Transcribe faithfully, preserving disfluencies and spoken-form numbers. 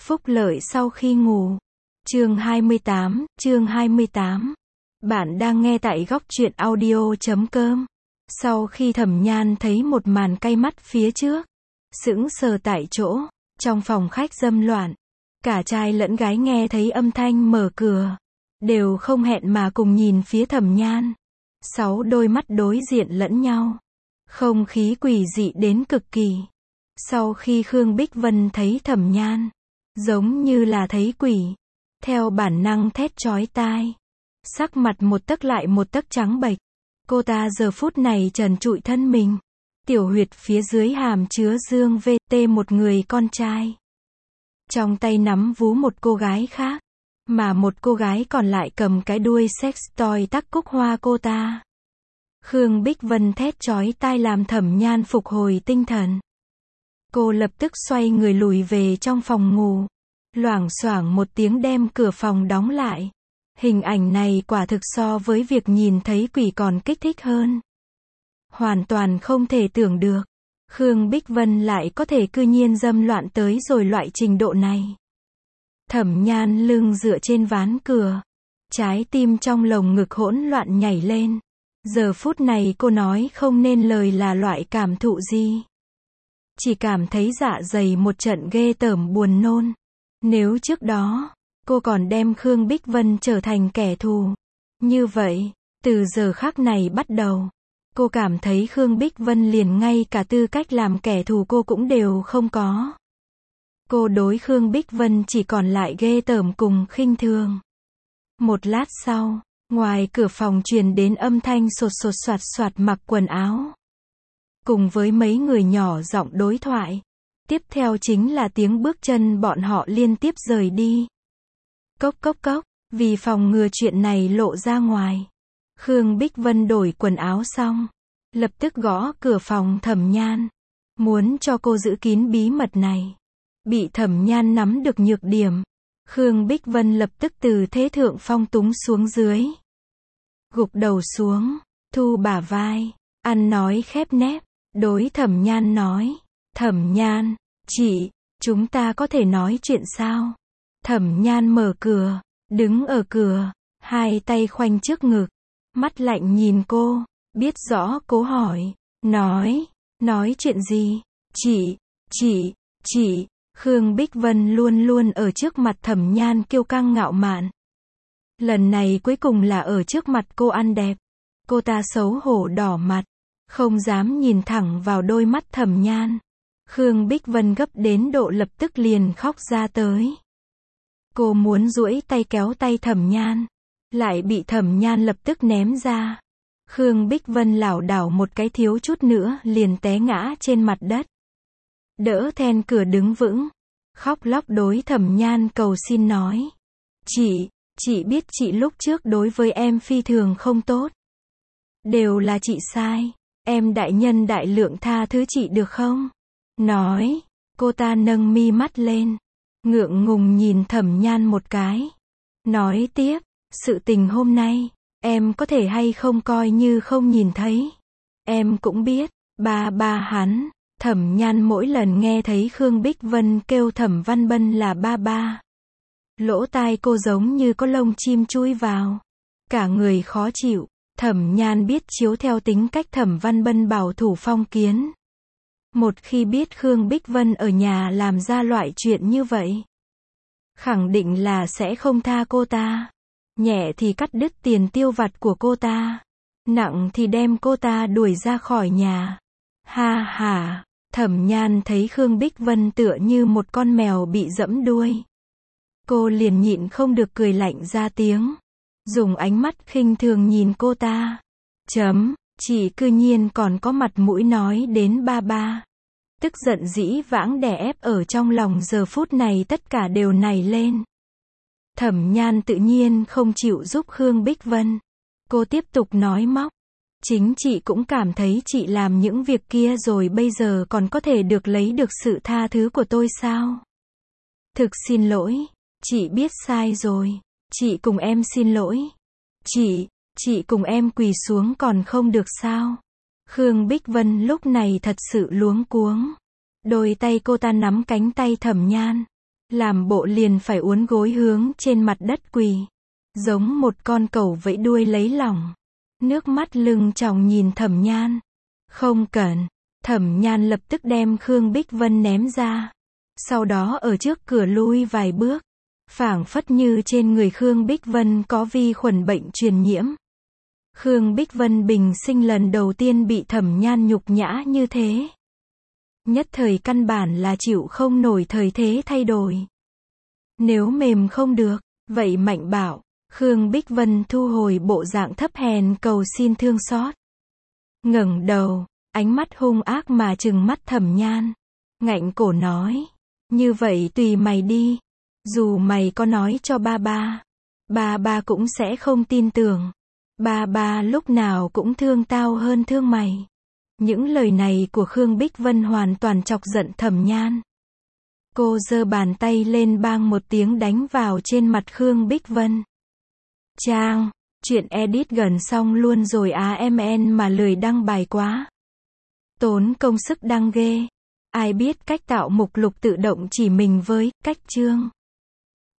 Phúc lợi sau khi ngủ. Chương hai mươi tám, chương hai mươi tám. Bạn đang nghe tại góc truyện audio chấm com. Sau khi Thẩm Nhan thấy một màn cay mắt phía trước, sững sờ tại chỗ, trong phòng khách dâm loạn, cả trai lẫn gái nghe thấy âm thanh mở cửa, đều không hẹn mà cùng nhìn phía Thẩm Nhan. Sáu đôi mắt đối diện lẫn nhau. Không khí quỷ dị đến cực kỳ. Sau khi Khương Bích Vân thấy Thẩm Nhan, giống như là thấy quỷ, theo bản năng thét chói tai. Sắc mặt một tấc lại một tấc trắng bệch. Cô ta giờ phút này trần trụi thân mình. Tiểu huyệt phía dưới hàm chứa dương vê tê một người con trai. Trong tay nắm vú một cô gái khác. Mà một cô gái còn lại cầm cái đuôi sex toy tắc cúc hoa cô ta. Khương Bích Vân thét chói tai làm Thẩm Nhan phục hồi tinh thần. Cô lập tức xoay người lùi về trong phòng ngủ. Loảng xoảng một tiếng đem cửa phòng đóng lại. Hình ảnh này quả thực so với việc nhìn thấy quỷ còn kích thích hơn. Hoàn toàn không thể tưởng được. Khương Bích Vân lại có thể cư nhiên dâm loạn tới rồi loại trình độ này. Thẩm Nhan lưng dựa trên ván cửa. Trái tim trong lồng ngực hỗn loạn nhảy lên. Giờ phút này cô nói không nên lời là loại cảm thụ gì. Chỉ cảm thấy dạ dày một trận ghê tởm buồn nôn. Nếu trước đó, cô còn đem Khương Bích Vân trở thành kẻ thù. Như vậy, từ giờ khắc này bắt đầu, cô cảm thấy Khương Bích Vân liền ngay cả tư cách làm kẻ thù cô cũng đều không có. Cô đối Khương Bích Vân chỉ còn lại ghê tởm cùng khinh thường. Một lát sau, ngoài cửa phòng truyền đến âm thanh sột sột soạt soạt mặc quần áo. Cùng với mấy người nhỏ giọng đối thoại. Tiếp theo chính là tiếng bước chân bọn họ liên tiếp rời đi. Cốc cốc cốc, vì phòng ngừa chuyện này lộ ra ngoài. Khương Bích Vân đổi quần áo xong, lập tức gõ cửa phòng Thẩm Nhan. Muốn cho cô giữ kín bí mật này. Bị Thẩm Nhan nắm được nhược điểm. Khương Bích Vân lập tức từ thế thượng phong túng xuống dưới. Gục đầu xuống, thu bả vai, ăn nói khép nép, đối Thẩm Nhan nói. Thẩm Nhan, chị, chúng ta có thể nói chuyện sao? Thẩm Nhan mở cửa, đứng ở cửa, hai tay khoanh trước ngực, mắt lạnh nhìn cô, biết rõ cố hỏi, nói, nói chuyện gì? Chị, chị, chị, Khương Bích Vân luôn luôn ở trước mặt Thẩm Nhan kiêu căng ngạo mạn. Lần này cuối cùng là ở trước mặt cô ăn đẹp. Cô ta xấu hổ đỏ mặt, không dám nhìn thẳng vào đôi mắt Thẩm Nhan. Khương Bích Vân gấp đến độ lập tức liền khóc ra tới. Cô muốn duỗi tay kéo tay Thẩm Nhan, lại bị Thẩm Nhan lập tức ném ra. Khương Bích Vân lảo đảo một cái thiếu chút nữa liền té ngã trên mặt đất. Đỡ then cửa đứng vững, khóc lóc đối Thẩm Nhan cầu xin nói. Chị, chị biết chị lúc trước đối với em phi thường không tốt. Đều là chị sai, em đại nhân đại lượng tha thứ chị được không? Nói, cô ta nâng mi mắt lên, ngượng ngùng nhìn Thẩm Nhan một cái. Nói tiếp, sự tình hôm nay, em có thể hay không coi như không nhìn thấy. Em cũng biết, ba ba hắn. Thẩm Nhan mỗi lần nghe thấy Khương Bích Vân kêu Thẩm Văn Bân là ba ba, lỗ tai cô giống như có lông chim chui vào, cả người khó chịu. Thẩm Nhan biết chiếu theo tính cách Thẩm Văn Bân bảo thủ phong kiến. Một khi biết Khương Bích Vân ở nhà làm ra loại chuyện như vậy, khẳng định là sẽ không tha cô ta. Nhẹ thì cắt đứt tiền tiêu vặt của cô ta, nặng thì đem cô ta đuổi ra khỏi nhà. Ha ha, Thẩm Nhan thấy Khương Bích Vân tựa như một con mèo bị giẫm đuôi. Cô liền nhịn không được cười lạnh ra tiếng, dùng ánh mắt khinh thường nhìn cô ta. Chấm, chị cư nhiên còn có mặt mũi nói đến ba ba. Tức giận dĩ vãng đè ép ở trong lòng giờ phút này tất cả đều nảy lên. Thẩm Nhan tự nhiên không chịu giúp Khương Bích Vân. Cô tiếp tục nói móc. Chính chị cũng cảm thấy chị làm những việc kia rồi bây giờ còn có thể được lấy được sự tha thứ của tôi sao? Thực xin lỗi, chị biết sai rồi. Chị cùng em xin lỗi. Chị, chị cùng em quỳ xuống còn không được sao? Khương Bích Vân lúc này thật sự luống cuống. Đôi tay cô ta nắm cánh tay Thẩm Nhan, Làm bộ liền phải uốn gối hướng trên mặt đất quỳ. Giống một con cẩu vẫy đuôi lấy lòng. Nước mắt lưng tròng nhìn Thẩm Nhan. Không cần. Thẩm Nhan lập tức đem Khương Bích Vân ném ra. Sau đó ở trước cửa lui vài bước. Phảng phất như trên người Khương Bích Vân có vi khuẩn bệnh truyền nhiễm. Khương Bích Vân bình sinh lần đầu tiên bị Thẩm Nhan nhục nhã như thế. Nhất thời căn bản là chịu không nổi thời thế thay đổi. Nếu mềm không được, vậy mạnh bạo. Khương Bích Vân thu hồi bộ dạng thấp hèn cầu xin thương xót. Ngẩng đầu, ánh mắt hung ác mà trừng mắt Thẩm Nhan. Ngạnh cổ nói, như vậy tùy mày đi. Dù mày có nói cho ba ba, ba ba cũng sẽ không tin tưởng. Ba ba lúc nào cũng thương tao hơn thương mày. Những lời này của Khương Bích Vân hoàn toàn chọc giận Thẩm Nhan. Cô giơ bàn tay lên bang một tiếng đánh vào trên mặt Khương Bích Vân. Trang, chuyện edit gần xong luôn rồi á em en mà lười đăng bài quá. Tốn công sức đăng ghê. Ai biết cách tạo mục lục tự động chỉ mình với cách chương.